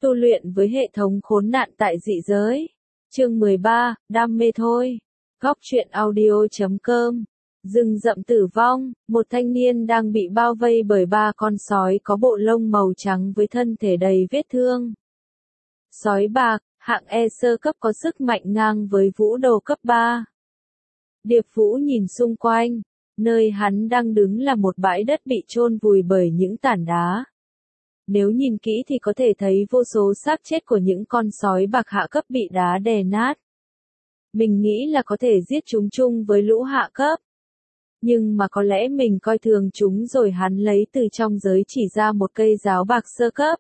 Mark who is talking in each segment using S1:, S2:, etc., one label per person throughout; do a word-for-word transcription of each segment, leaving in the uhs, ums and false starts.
S1: Tu luyện với hệ thống khốn nạn tại dị giới. Chương mười ba, đam mê thôi. Góc truyện audio chấm com. Rừng rậm tử vong, một thanh niên đang bị bao vây bởi ba con sói có bộ lông màu trắng với thân thể đầy vết thương. Sói bạc, hạng E sơ cấp có sức mạnh ngang với vũ đồ cấp ba. Điệp Vũ nhìn xung quanh, nơi hắn đang đứng là một bãi đất bị chôn vùi bởi những tảng đá. Nếu nhìn kỹ thì có thể thấy vô số xác chết của những con sói bạc hạ cấp bị đá đè nát. Mình nghĩ là có thể giết chúng chung với lũ hạ cấp. Nhưng mà có lẽ mình coi thường chúng rồi. Hắn lấy từ trong giới chỉ ra một cây giáo bạc sơ cấp.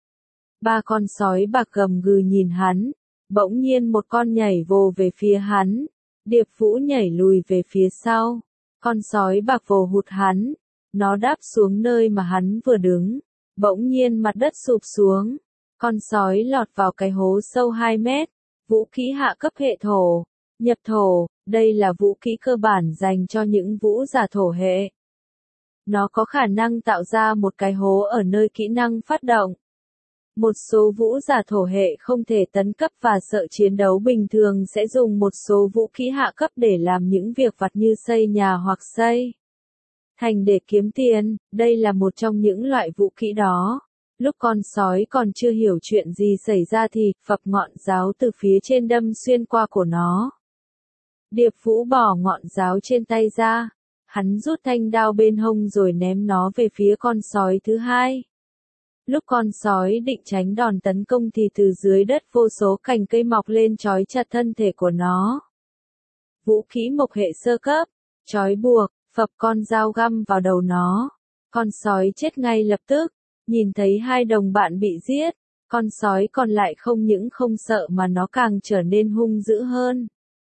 S1: Ba con sói bạc gầm gừ nhìn hắn. Bỗng nhiên một con nhảy vồ về phía hắn. Điệp Vũ nhảy lùi về phía sau. Con sói bạc vồ hụt hắn. Nó đáp xuống nơi mà hắn vừa đứng. Bỗng nhiên mặt đất sụp xuống. Con sói lọt vào cái hố sâu hai mét. Vũ khí hạ cấp hệ thổ. Nhập thổ, đây là vũ khí cơ bản dành cho những vũ giả thổ hệ. Nó có khả năng tạo ra một cái hố ở nơi kỹ năng phát động. Một số vũ giả thổ hệ không thể tấn cấp và sợ chiến đấu bình thường sẽ dùng một số vũ khí hạ cấp để làm những việc vặt như xây nhà hoặc xây thành để kiếm tiền. Đây là một trong những loại vũ khí đó. Lúc con sói còn chưa hiểu chuyện gì xảy ra thì phập ngọn giáo từ phía trên đâm xuyên qua cổ nó. Điệp Vũ bỏ ngọn giáo trên tay ra. Hắn rút thanh đao bên hông rồi ném nó về phía con sói thứ hai. Lúc con sói định tránh đòn tấn công thì từ dưới đất vô số cành cây mọc lên trói chặt thân thể của nó. Vũ khí mộc hệ sơ cấp, trói buộc, phập con dao găm vào đầu nó. Con sói chết ngay lập tức. Nhìn thấy hai đồng bạn bị giết, con sói còn lại không những không sợ mà nó càng trở nên hung dữ hơn.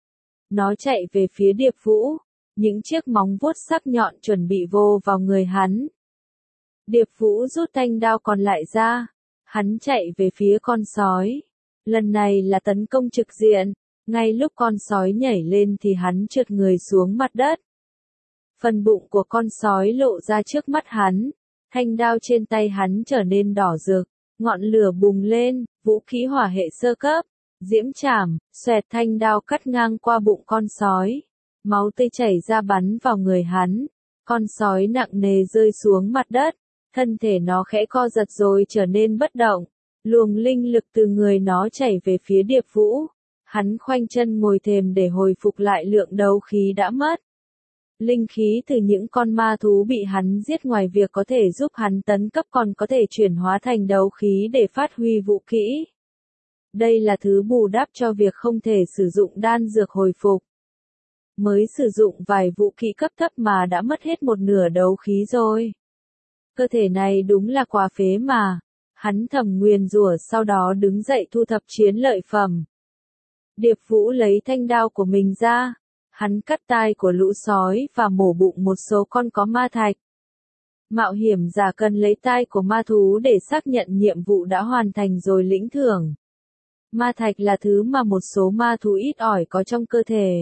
S1: Nó chạy về phía Điệp Vũ, những chiếc móng vuốt sắc nhọn chuẩn bị vồ vào người hắn. Điệp Vũ rút thanh đao còn lại ra, hắn chạy về phía con sói. Lần này là tấn công trực diện, ngay lúc con sói nhảy lên thì hắn trượt người xuống mặt đất. Phần bụng của con sói lộ ra trước mắt hắn. Thanh đao trên tay hắn trở nên đỏ rực, ngọn lửa bùng lên, vũ khí hỏa hệ sơ cấp, diễm trảm, xoẹt thanh đao cắt ngang qua bụng con sói. Máu tươi chảy ra bắn vào người hắn, con sói nặng nề rơi xuống mặt đất, thân thể nó khẽ co giật rồi trở nên bất động. Luồng linh lực từ người nó chảy về phía Điệp Vũ, hắn khoanh chân ngồi thềm để hồi phục lại lượng đấu khí đã mất. Linh khí từ những con ma thú bị hắn giết ngoài việc có thể giúp hắn tấn cấp còn có thể chuyển hóa thành đấu khí để phát huy vũ khí. Đây là thứ bù đắp cho việc không thể sử dụng đan dược hồi phục. Mới sử dụng vài vũ khí cấp thấp mà đã mất hết một nửa đấu khí rồi. Cơ thể này đúng là quá phế mà. Hắn thầm nguyền rủa sau đó đứng dậy thu thập chiến lợi phẩm. Điệp Vũ lấy thanh đao của mình ra. Hắn cắt tai của lũ sói và mổ bụng một số con có ma thạch. Mạo hiểm giả cần lấy tai của ma thú để xác nhận nhiệm vụ đã hoàn thành rồi lĩnh thưởng. Ma thạch là thứ mà một số ma thú ít ỏi có trong cơ thể.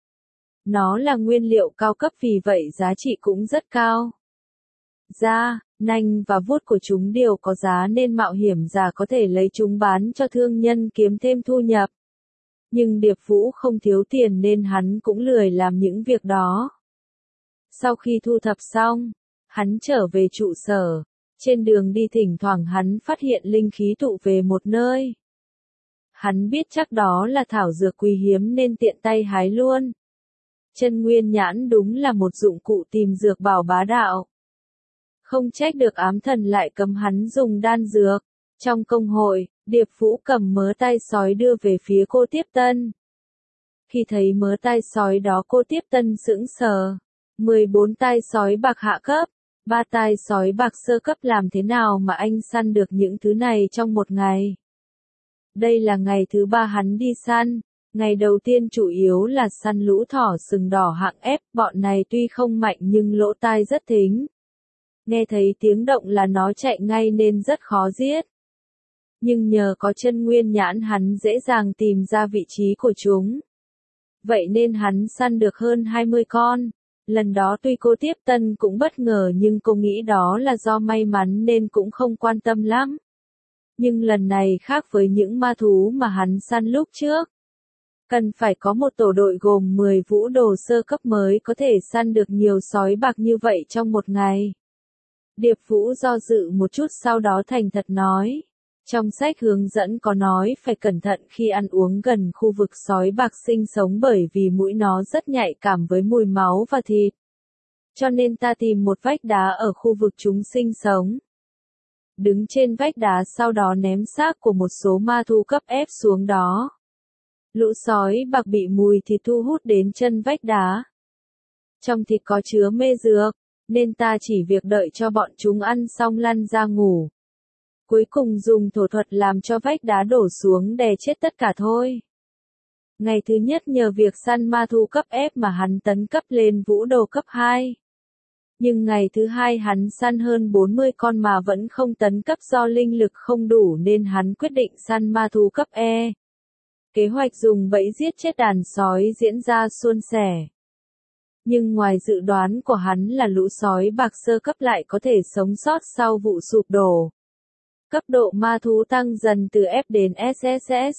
S1: Nó là nguyên liệu cao cấp vì vậy giá trị cũng rất cao. Da, nanh và vuốt của chúng đều có giá nên mạo hiểm giả có thể lấy chúng bán cho thương nhân kiếm thêm thu nhập. Nhưng Điệp Vũ không thiếu tiền nên hắn cũng lười làm những việc đó. Sau khi thu thập xong, hắn trở về trụ sở. Trên đường đi thỉnh thoảng hắn phát hiện linh khí tụ về một nơi. Hắn biết chắc đó là thảo dược quý hiếm nên tiện tay hái luôn. Chân nguyên nhãn đúng là một dụng cụ tìm dược bảo bá đạo. Không trách được ám thần lại cấm hắn dùng đan dược. Trong công hội, Điệp Vũ cầm mớ tai sói đưa về phía cô Tiếp Tân. Khi thấy mớ tai sói đó cô Tiếp Tân sững sờ. mười bốn tai sói bạc hạ cấp, ba tai sói bạc sơ cấp làm thế nào mà anh săn được những thứ này trong một ngày? Đây là ngày thứ ba hắn đi săn. Ngày đầu tiên chủ yếu là săn lũ thỏ sừng đỏ hạng F. Bọn này tuy không mạnh nhưng lỗ tai rất thính. Nghe thấy tiếng động là nó chạy ngay nên rất khó giết. Nhưng nhờ có chân nguyên nhãn hắn dễ dàng tìm ra vị trí của chúng. Vậy nên hắn săn được hơn hai mươi con. Lần đó tuy cô Tiếp Tân cũng bất ngờ nhưng cô nghĩ đó là do may mắn nên cũng không quan tâm lắm. Nhưng lần này khác với những ma thú mà hắn săn lúc trước. Cần phải có một tổ đội gồm mười vũ đồ sơ cấp mới có thể săn được nhiều sói bạc như vậy trong một ngày. Điệp Vũ do dự một chút sau đó thành thật nói. Trong sách hướng dẫn có nói phải cẩn thận khi ăn uống gần khu vực sói bạc sinh sống bởi vì mũi nó rất nhạy cảm với mùi máu và thịt. Cho nên ta tìm một vách đá ở khu vực chúng sinh sống. Đứng trên vách đá sau đó ném xác của một số ma thú cấp ép xuống đó. Lũ sói bạc bị mùi thịt thu hút đến chân vách đá. Trong thịt có chứa mê dược, nên ta chỉ việc đợi cho bọn chúng ăn xong lăn ra ngủ. Cuối cùng dùng thổ thuật làm cho vách đá đổ xuống đè chết tất cả thôi. Ngày thứ nhất nhờ việc săn ma thú cấp ép mà hắn tấn cấp lên vũ đồ cấp hai. Nhưng ngày thứ hai hắn săn hơn bốn mươi con mà vẫn không tấn cấp do linh lực không đủ nên hắn quyết định săn ma thú cấp E. Kế hoạch dùng bẫy giết chết đàn sói diễn ra suôn sẻ. Nhưng ngoài dự đoán của hắn là lũ sói bạc sơ cấp lại có thể sống sót sau vụ sụp đổ. Cấp độ ma thú tăng dần từ F đến ét ét ét.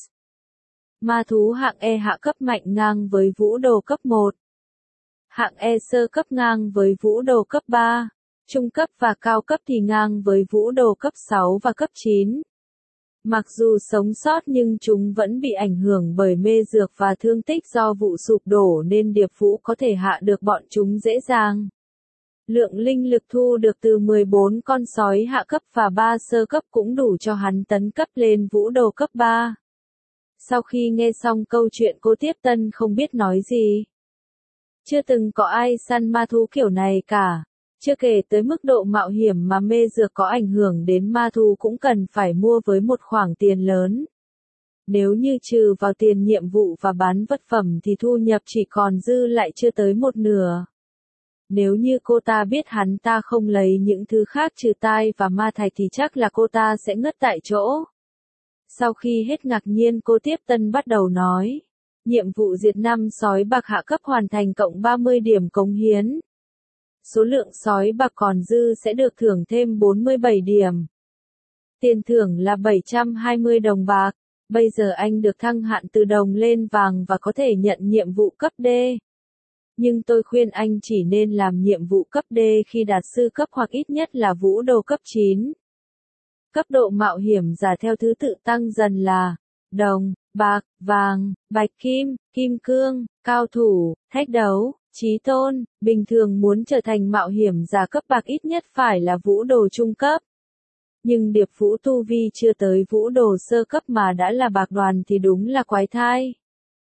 S1: Ma thú hạng E hạ cấp mạnh ngang với vũ đồ cấp một. Hạng E sơ cấp ngang với vũ đồ cấp ba. Trung cấp và cao cấp thì ngang với vũ đồ cấp sáu và cấp chín. Mặc dù sống sót nhưng chúng vẫn bị ảnh hưởng bởi mê dược và thương tích do vụ sụp đổ nên Điệp Vũ có thể hạ được bọn chúng dễ dàng. Lượng linh lực thu được từ mười bốn con sói hạ cấp và ba sơ cấp cũng đủ cho hắn tấn cấp lên vũ đồ cấp ba. Sau khi nghe xong câu chuyện cô Tiếp Tân không biết nói gì. Chưa từng có ai săn ma thú kiểu này cả. Chưa kể tới mức độ mạo hiểm mà mê dược có ảnh hưởng đến ma thú cũng cần phải mua với một khoản tiền lớn. Nếu như trừ vào tiền nhiệm vụ và bán vật phẩm thì thu nhập chỉ còn dư lại chưa tới một nửa. Nếu như cô ta biết hắn ta không lấy những thứ khác trừ tai và ma thạch thì chắc là cô ta sẽ ngất tại chỗ. Sau khi hết ngạc nhiên cô Tiếp Tân bắt đầu nói. Nhiệm vụ diệt năm sói bạc hạ cấp hoàn thành cộng ba mươi điểm cống hiến. Số lượng sói bạc còn dư sẽ được thưởng thêm bốn mươi bảy điểm. Tiền thưởng là bảy trăm hai mươi đồng bạc. Bây giờ anh được thăng hạn từ đồng lên vàng và có thể nhận nhiệm vụ cấp D. Nhưng tôi khuyên anh chỉ nên làm nhiệm vụ cấp D khi đạt sư cấp hoặc ít nhất là vũ đồ cấp chín. Cấp độ mạo hiểm giả theo thứ tự tăng dần là đồng, bạc, vàng, bạch kim, kim cương, cao thủ, thách đấu, chí tôn. Bình thường muốn trở thành mạo hiểm giả cấp bạc ít nhất phải là vũ đồ trung cấp. Nhưng Điệp Vũ tu vi chưa tới vũ đồ sơ cấp mà đã là bạc đoàn thì đúng là quái thai.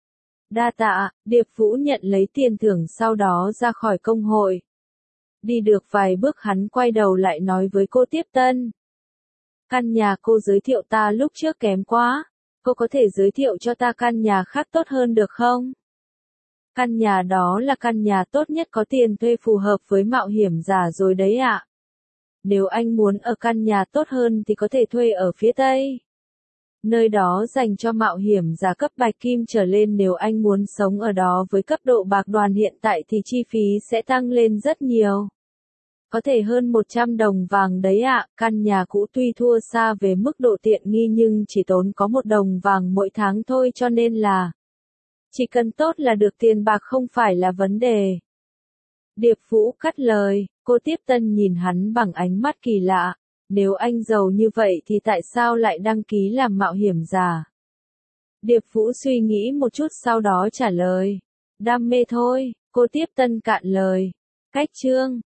S1: Đa tạ, Điệp Vũ nhận lấy tiền thưởng sau đó ra khỏi công hội. Đi được vài bước hắn quay đầu lại nói với cô Tiếp Tân. Căn nhà cô giới thiệu ta lúc trước kém quá, cô có thể giới thiệu cho ta căn nhà khác tốt hơn được không? Căn nhà đó là căn nhà tốt nhất có tiền thuê phù hợp với mạo hiểm giả rồi đấy ạ. Nếu anh muốn ở căn nhà tốt hơn thì có thể thuê ở phía Tây. Nơi đó dành cho mạo hiểm giả cấp bạch kim trở lên, nếu anh muốn sống ở đó với cấp độ bạc đoàn hiện tại thì chi phí sẽ tăng lên rất nhiều. Có thể hơn một trăm đồng vàng đấy ạ. Căn nhà cũ tuy thua xa về mức độ tiện nghi nhưng chỉ tốn có một đồng vàng mỗi tháng thôi, cho nên là chỉ cần tốt là được, tiền bạc không phải là vấn đề. Điệp Vũ cắt lời. Cô Tiếp Tân nhìn hắn bằng ánh mắt kỳ lạ. Nếu anh giàu như vậy thì tại sao lại đăng ký làm mạo hiểm giả? Điệp Vũ suy nghĩ một chút sau đó trả lời. Đam mê thôi, cô Tiếp Tân cạn lời. Cách chương